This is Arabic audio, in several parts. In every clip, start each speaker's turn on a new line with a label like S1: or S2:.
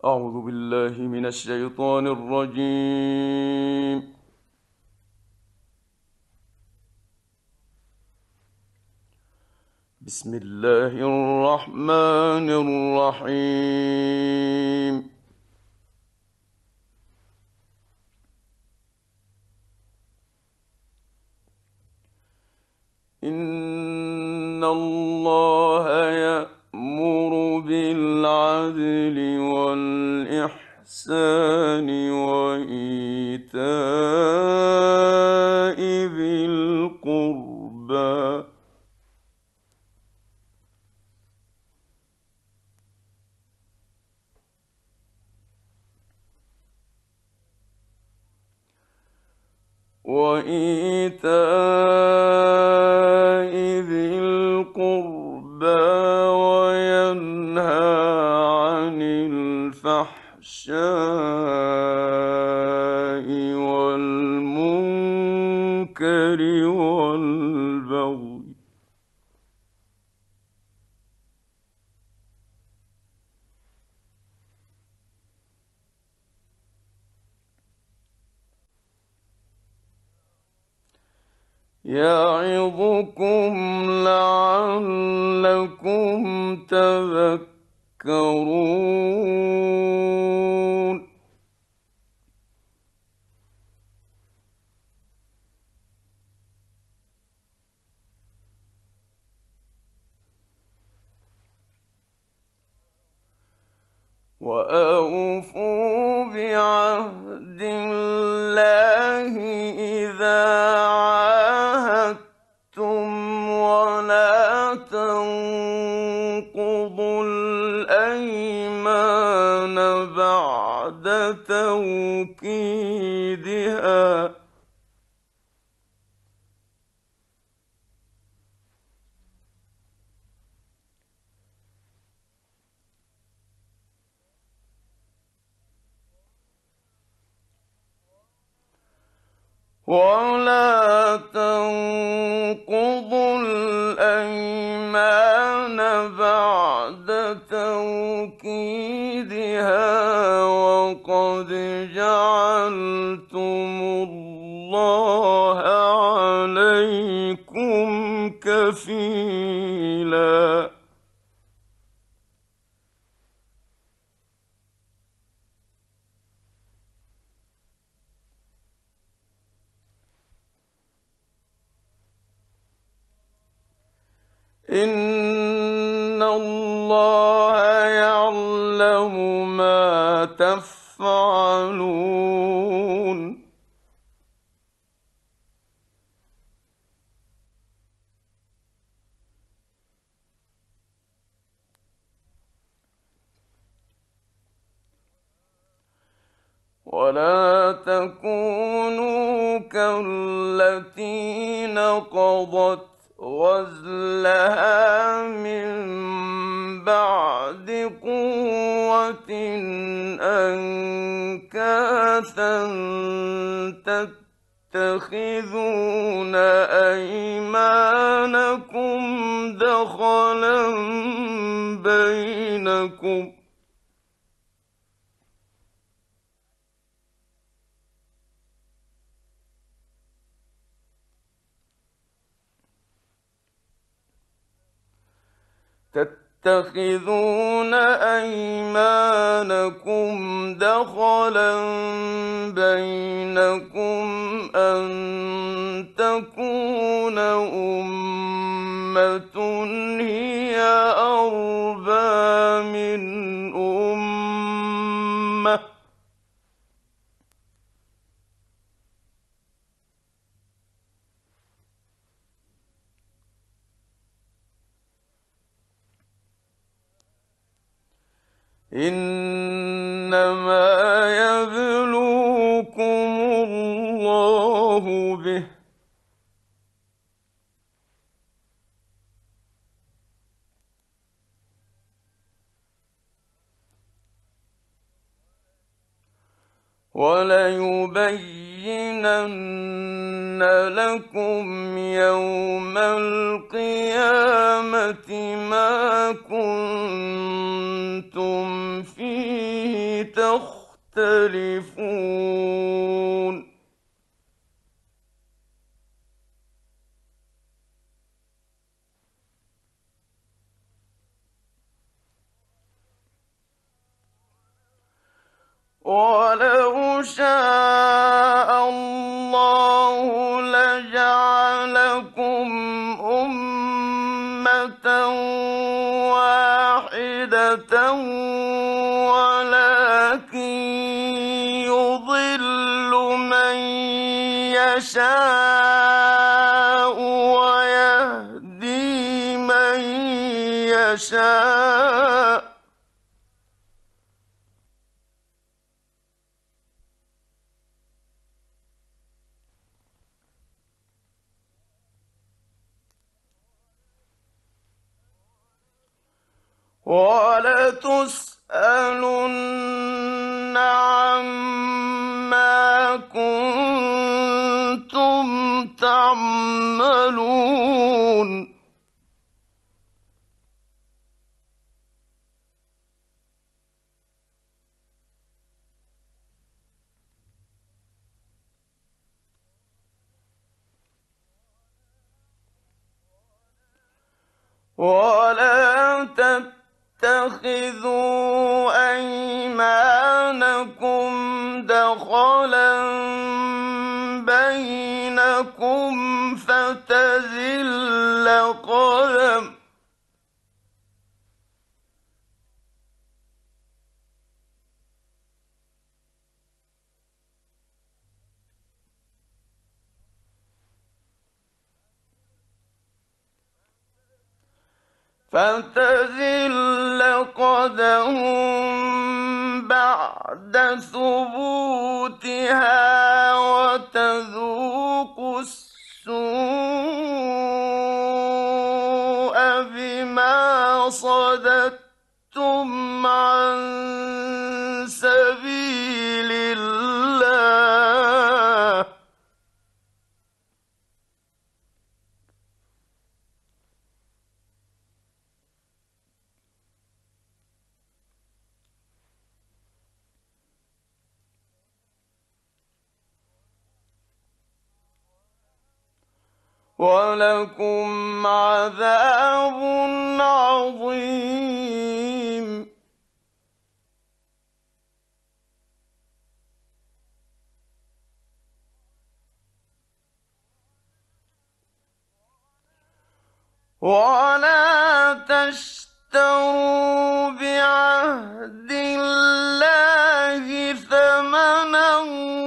S1: أعوذ بالله من الشيطان الرجيم. بسم الله الرحمن الرحيم. إن الله يأمر بالعدل والإحسان وإيتاء ذي القربى وينهى عن الفحشاء والمنكر والبغي يعظكم لعلكم تذكرون. وأوفوا بعهد الله إذا عاهدتم ولا تنقضوا الأيمان بعد توكيدها وقد جعلتم الله عليكم كفيلا. إن الله يعلم ما تفعلون. ولا تكونوا كالتي نقضت غزلها من بعد قوة أنكاثا تتخذون أيمانكم دخلا بينكم تتخذون أيمانكم دخلا بينكم أن تكون أمة هي أربى من أمة إنما يبلوكم الله به وليبينن لكم يوم القيامة ما كنتم فيه تختلفون ولو شاء الله لجعلكم أمة واحدة ولكن يضل من يشاء ويهدي من يشاء وَلَتُسْأَلُنَّ عَمَّا كُنتُمْ تَعْمَلُونَ وَلَا تَتَّخِذُوا أَيْمَانَكُمْ دَخَلًا بَيْنَكُمْ فتزل قدم بعد ثبوتها وتذوقوا السوء بما صددتم عن سبيل الله ولكم عذاب عظيم ولا تشتروا بعهد الله ثمنا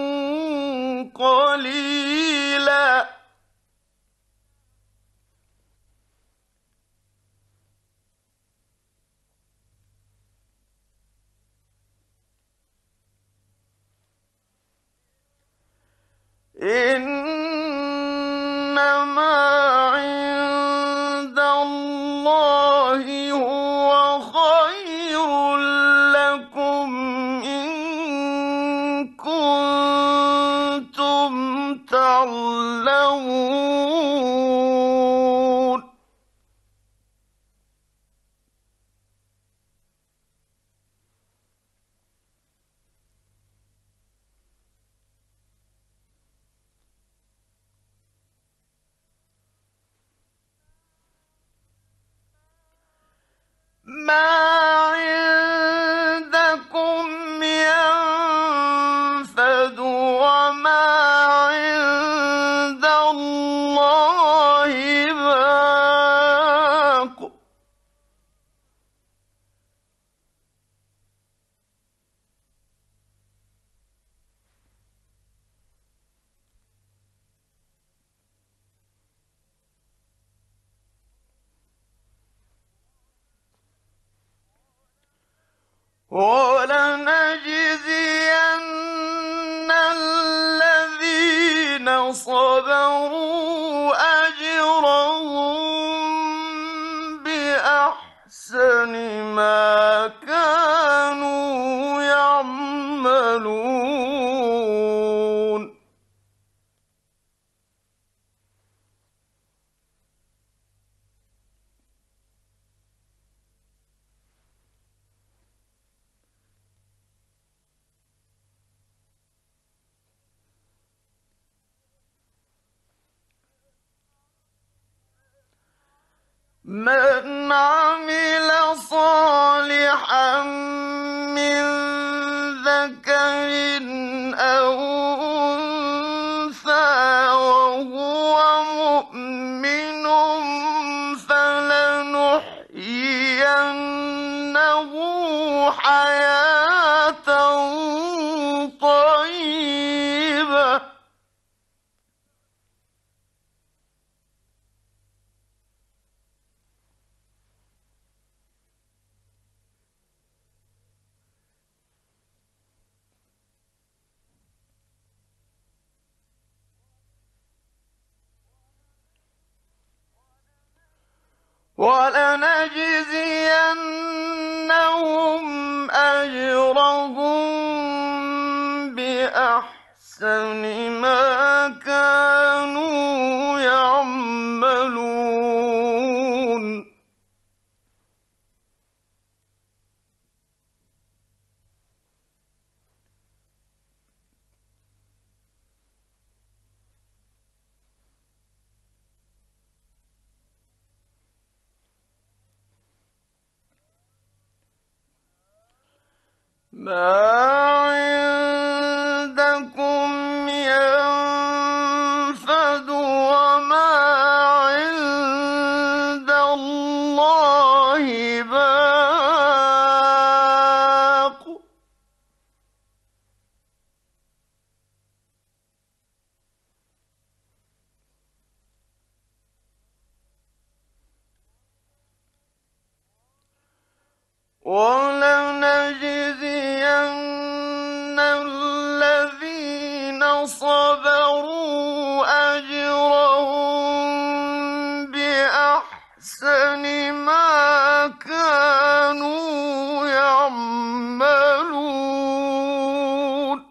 S1: قليلا إنما عند الله هو خير لكم إن كنتم تعلمون ما عندكم ينفد وما عند الله باق ولنجزين الذين صبروا أجرهم بأحسن ما كانوا يعملون من عمل صالحا من ذكر أو أنثى وهو مؤمن فلنحيينه حياة طيبة. ولنجزينهم أجرهم بأحسن ما كانوا يعملون. ما عندكم ينفد وما عند الله باق. ولنجزين الذين صبروا أجرهم بأحسن ما كانوا يعملون.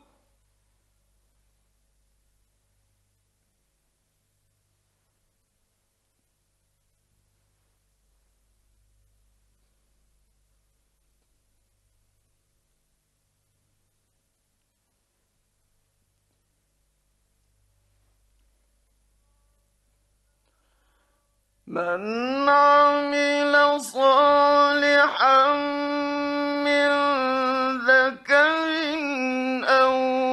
S1: من عمل صالحا من ذكر أو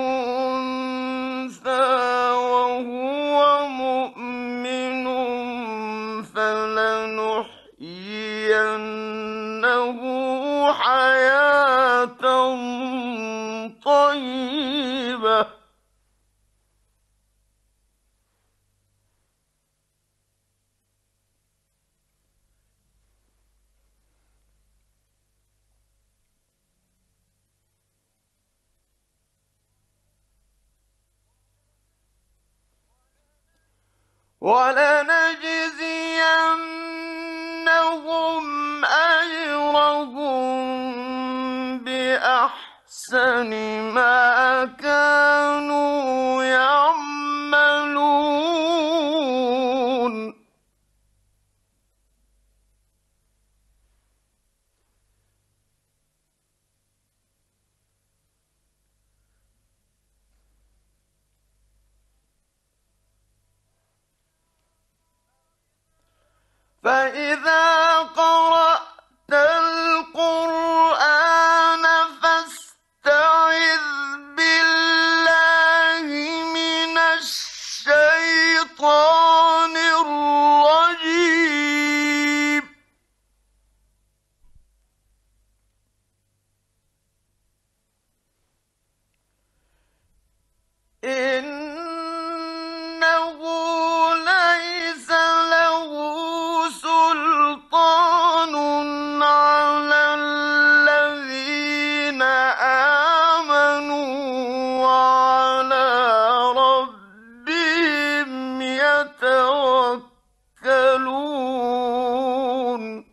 S1: أنثى وهو مؤمن فلنحيينه حياة طيبة. ولنجزينهم أجرهم بأحسن ما كانوا يعملون. فإذا قرأت القرآن فاستعذ بالله من الشيطان الرجيم. إنه ليس له سلطان على الذين آمنوا وعلى ربهم يتوكلون.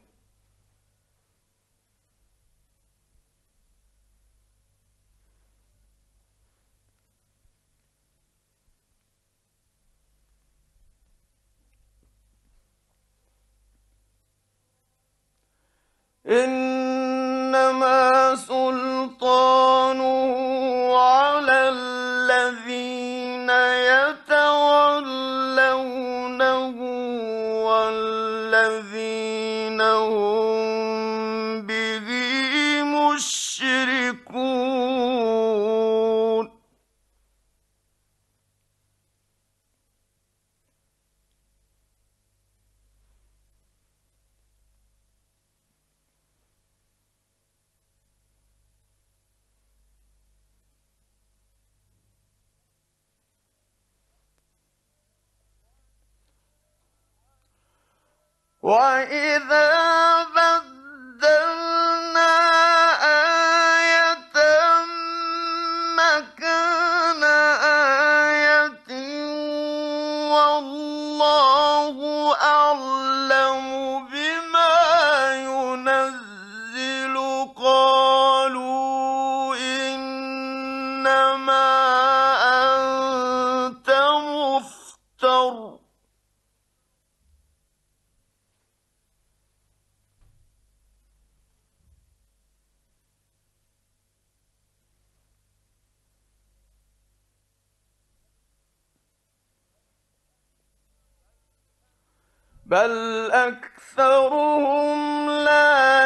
S1: إنما سلطانه على الذين يتولونه والذين يشركون وإذا بدلنا آية مكان آية والله أعلم بما ينزل قالوا إنما أنت مفتر بل أكثرهم لا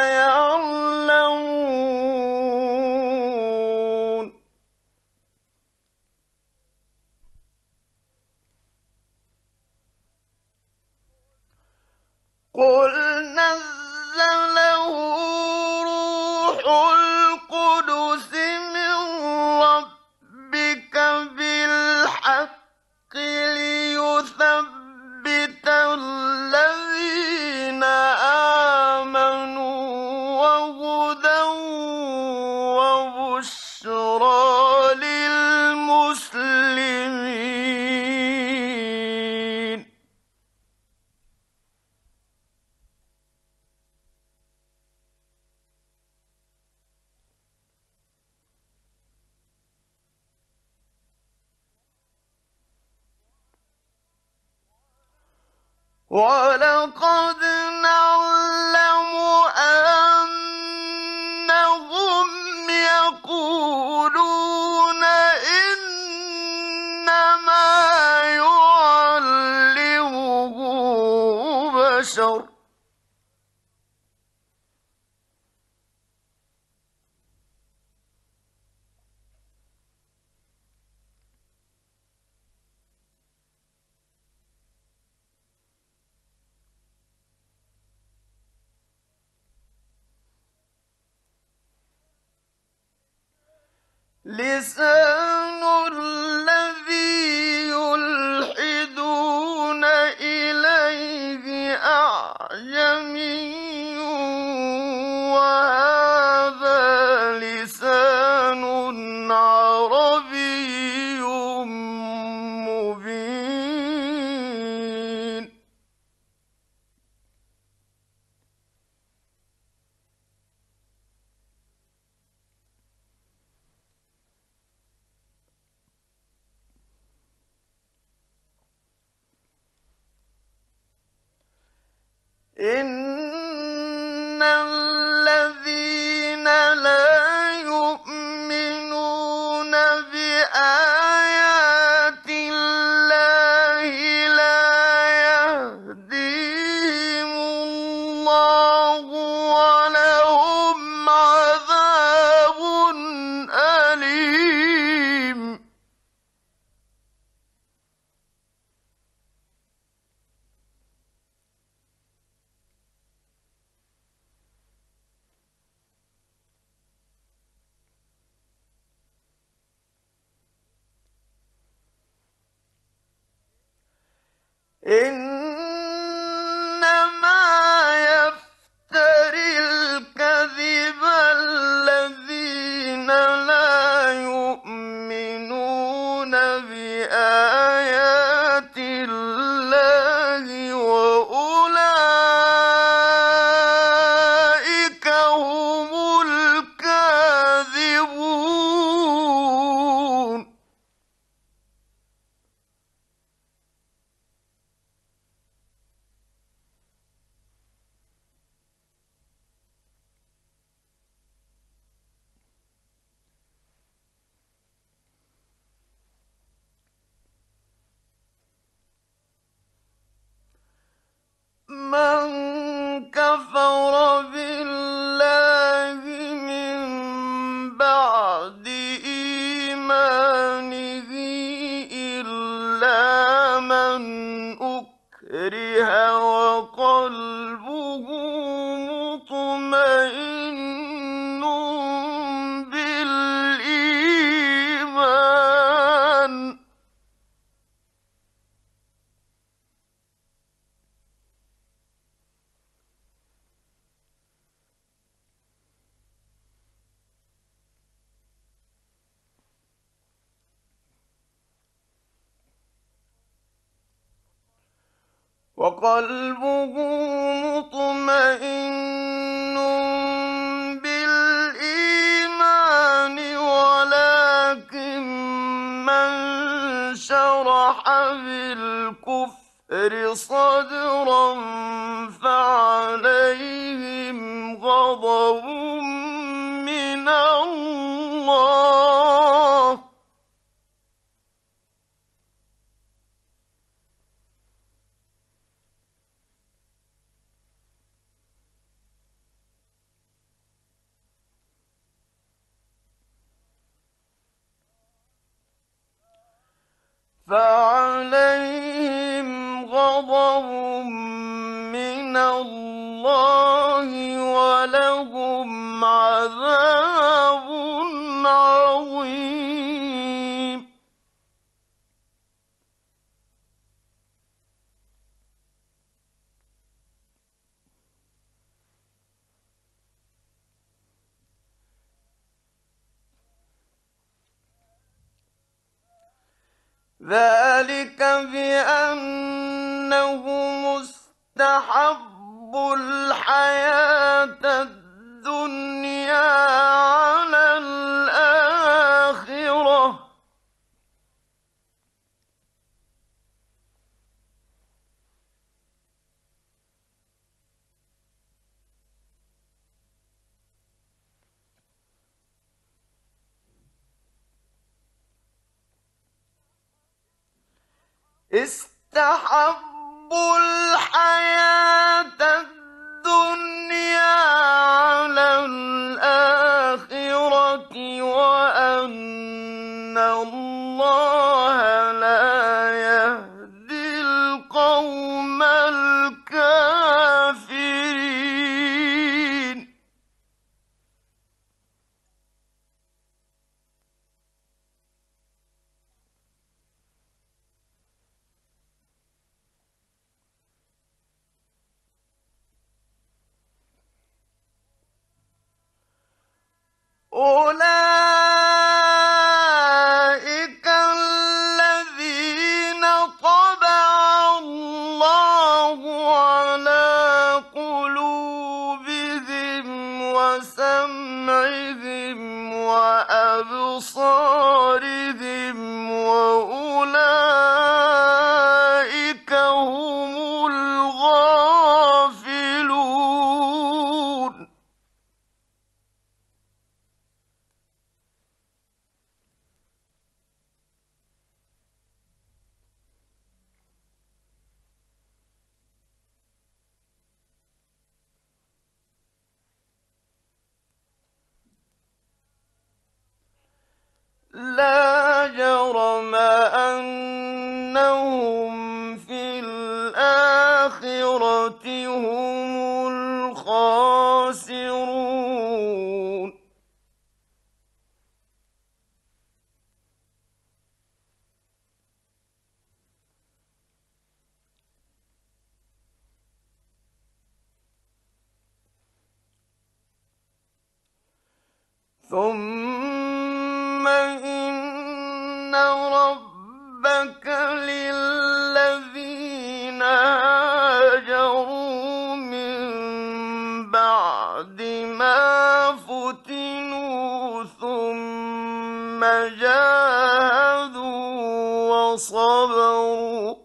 S1: يعلمون قل نزله روح القدس من ربك بالحق ليثبت الذين آمنوا وهدى وبشرى للمسلمين ولقد نعلم أنهم يقولون إنما يعلمه بشر لسان الذي يلحدون إليه أعجمي وهذا لسان عربي مبين إن الذين لا يؤمنون بآيات الله لا يهديهم الله ولهم عذاب أليم إنما يفتري الكذب الذين لا يؤمنون بآيات الله وأولئك هم الكاذبون وقلبه مطمئن بالإيمان ولكن من شرح بالكفر صدرا فعليهم غضب من الله ولهم عذاب عظيم ذلك بأنهم استحبوا الحياة الدنيا على الآخرة استحبوا الحياة الدنيا على الآخرة وأن الله لا يهدي القوم الكافرين أولئك الذين طبع الله على قلوبهم وسمعهم وأبصارهم وأولئك هم الغافلون لا جرم أنهم في الآخرة هم الخاسرون ثم إن ربك للذين هاجروا من بعد ما فتنوا ثم جاهدوا وصبروا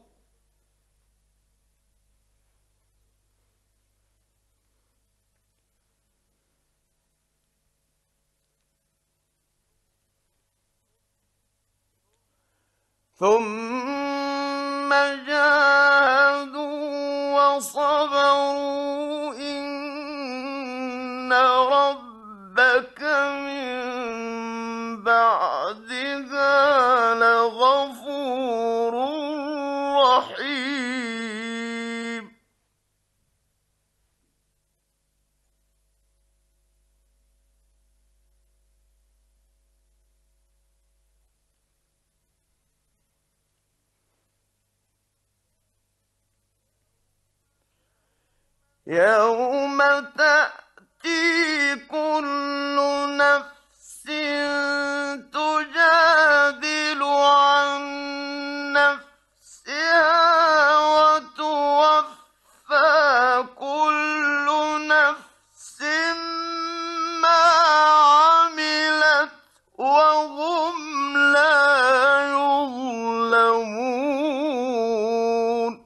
S1: إن ربك من بعدها لغفور رحيم يوم تأتي كل نفس تجادل عن نفسها وتوفى وهم لا يظلمون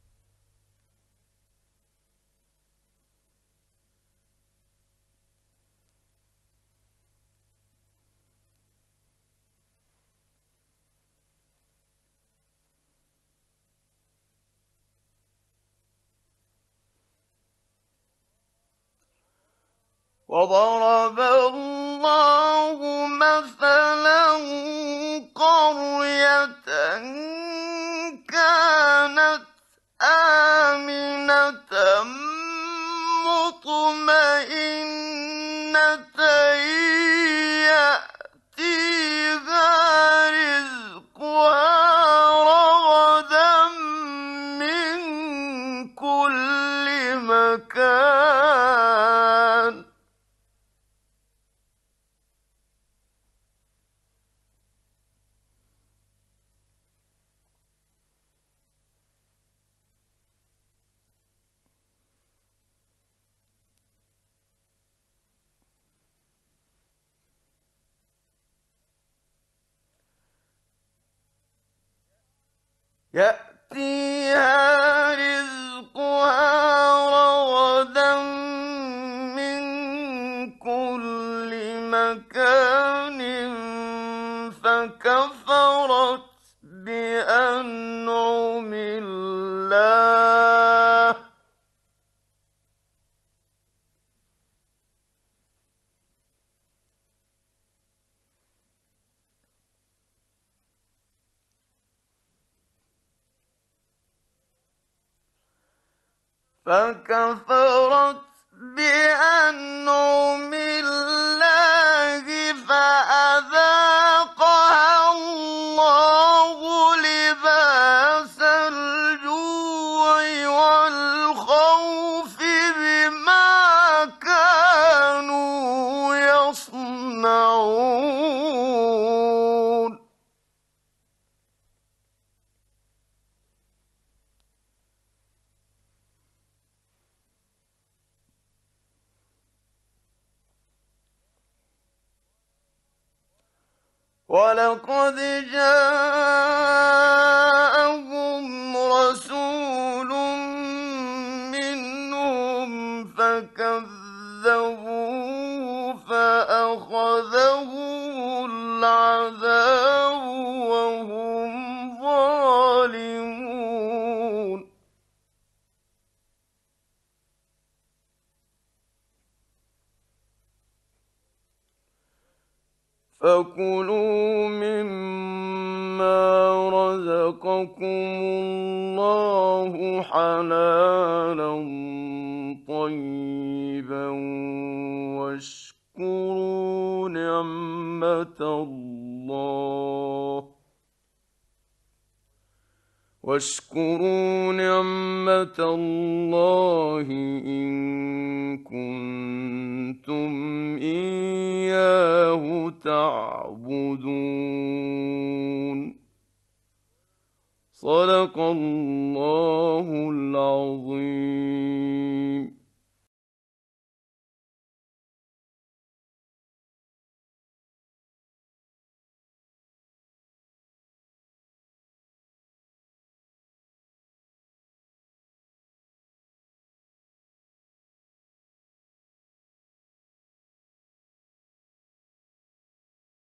S1: وضرب الله مثلا قرية كانت آمنة مطمئنة يأتيها رزقها رغدا من كل مكان يأتيها رزقها رغدا من كل مكان فكفرت بأنعم الله فكفرت بأنعم الله فأذاقها الله لباس الجوع والخوف بما كانوا يصنعون ولقد جاءهم رسول منهم فكذبوه فأخذهم العذاب وهم ظالمون فكلوا مما رزقكم الله حلالا طيبا واشكروا نعمة الله إن كنتم إياه تعبدون صدق الله العظيم.